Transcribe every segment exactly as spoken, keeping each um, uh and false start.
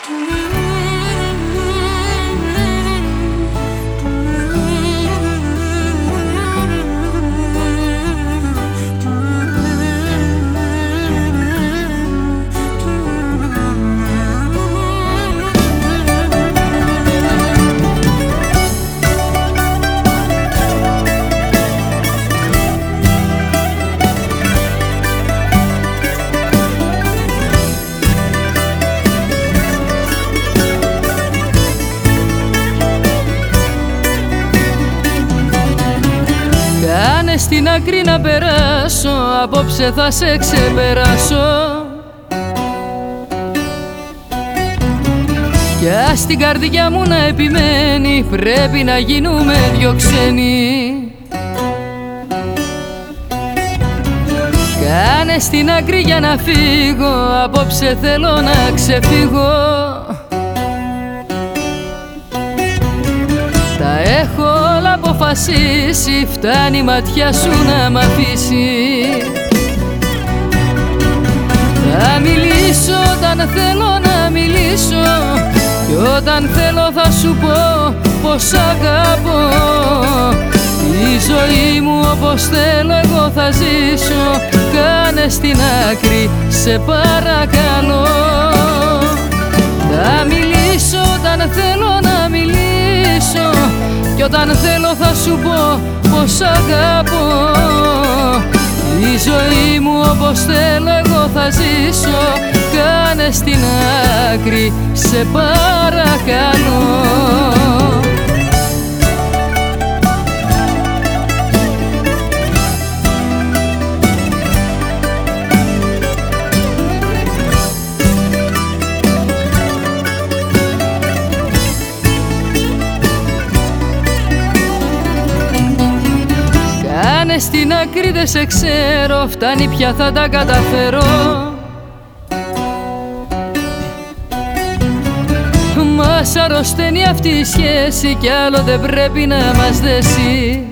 Κάνε στην άκρη να περάσω, απόψε θα σε ξεπεράσω. Κι ας στην καρδιά μου να επιμένει, πρέπει να γίνουμε δυο ξένοι. Κάνε στην άκρη για να φύγω, απόψε θέλω να ξεφύγω. Τα έχω όλα αποφασίσει, φτάνει η ματιά σου να μ' αφήσει. Θα μιλήσω όταν θέλω να μιλήσω, κι όταν θέλω θα σου πω πως αγαπώ. Η ζωή μου όπως θέλω εγώ θα ζήσω, κάνε στην άκρη σε παρακαλώ. Θα μιλήσω όταν θέλω να μιλήσω, κι όταν θέλω θα σου πω πως αγαπώ. Η ζωή μου όπως θέλω εγώ θα ζήσω, κάνε στην άκρη σε παρακαλώ. Κάνε στην άκρη δεν σε ξέρω, φτάνει πια θα τα καταφέρω. Μας αρρωσταίνει αυτή η σχέση κι άλλο δεν πρέπει να μας δέσει.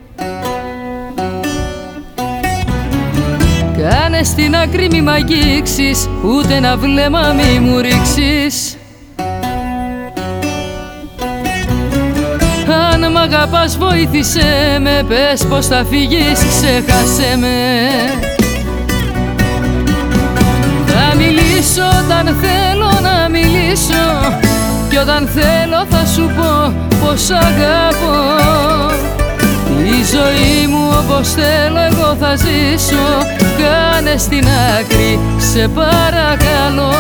Κάνε στην άκρη μη μ' αγγίξεις, ούτε ένα βλέμμα μη μου ρίξεις. Αν μ' αγαπάς βοήθησέ με, πες πως θα φύγεις, ξέχασέ με. Θα μιλήσω όταν θέλω να μιλήσω, κι όταν θέλω θα σου πω πως αγαπώ. Η ζωή μου όπως θέλω εγώ θα ζήσω, κάνε στην άκρη σε παρακαλώ.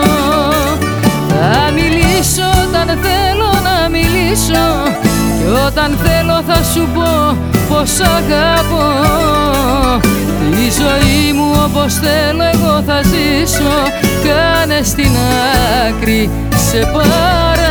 Θα μιλήσω όταν θέλω να μιλήσω, κι όταν θέλω θα σου πω πως αγαπώ. Τη ζωή μου όπως θέλω εγώ θα ζήσω, κάνε στην άκρη σε παρακαλώ.